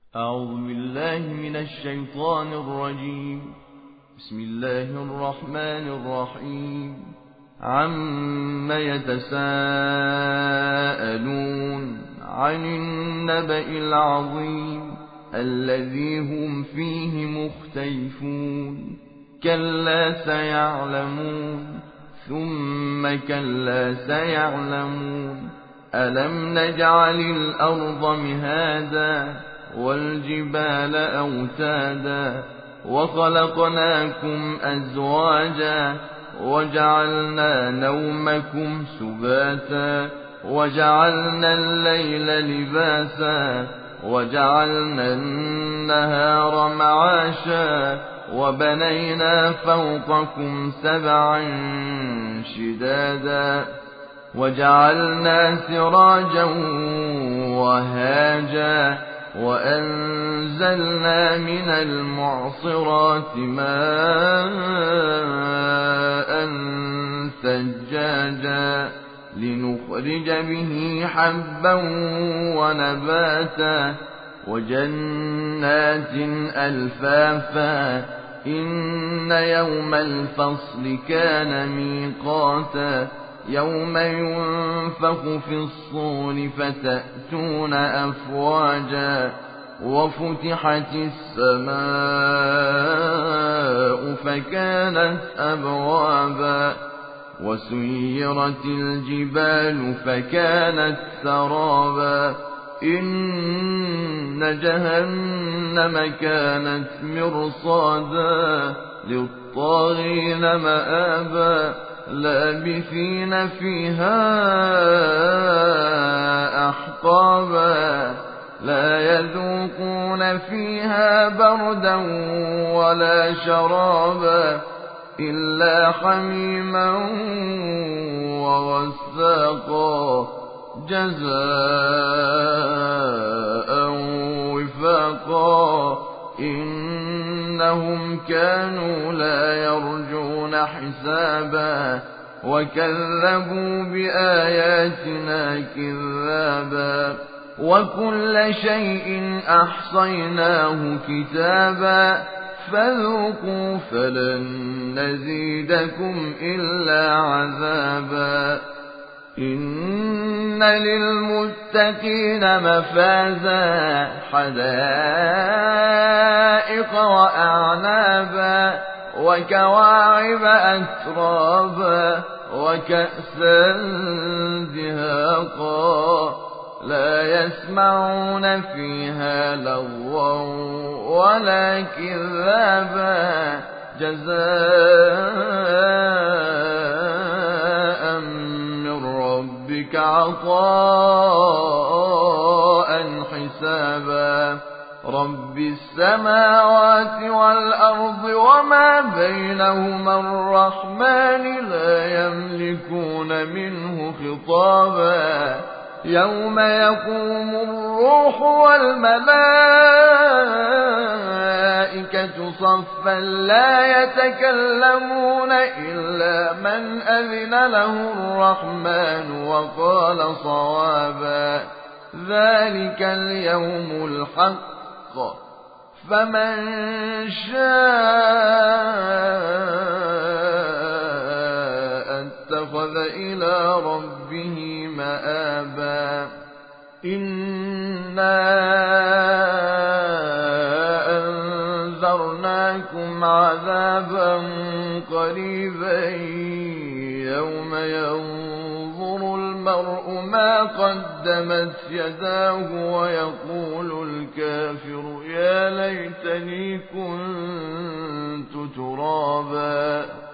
أعوذ بالله من الشيطان الرجيم. بسم الله الرحمن الرحيم. عم يتساءلون عن النبأ العظيم الذي هم فيه مختلفون. كلا سيعلمون ثم كلا سيعلمون. ألم نجعل الأرض مهادا والجبال أوتادا وخلقناكم أزواجا وجعلنا نومكم سباتا وجعلنا الليل لباسا وجعلنا النهار معاشا وبنينا فوقكم سبعا شدادا وجعلنا سراجا وهاجا وأنزلنا من المعصرات ماء ثجاجا لنخرج به حبا ونباتا وجنات ألفافا. إن يوم الفصل كان ميقاتا يوم ينفخ في الصور فتأتون أفواجا وفتحت السماء فكانت أبوابا وسيرت الجبال فكانت سرابا. إن جهنم كانت مرصادا للطاغين مآبا لابثين فيها أحقابا لا يذوقون فيها بردا ولا شرابا إلا حميما وغساقا جزاء وفاقا. إنهم كانوا لا يرجون حسابا وكذبوا بآياتنا كذابا وكل شيء أحصيناه كتابا فذوقوا فلن نزيدكم إلا عذابا. إن للمتقين مفازا حدائق وأعنابا وكواعب أترابا وكأسا دهاقا لا يسمعون فيها لغوا ولا كذابا جزاء من ربك عطاء حسابا. رب السماوات والأرض وما بينهما الرحمن لا يملكون منه خطابا. يوم يقوم الروح والملائكة صفا لا يتكلمون إلا من أذن له الرحمن وقال صوابا. ذلك اليوم الحق فمن شاء اتخذ إلى ربه مآبا. إنا أنذرناكم عذابا قريبا يوم ينظر المرء ما قدمت يداه ويقول الكافر يا ليتني كنت ترابا.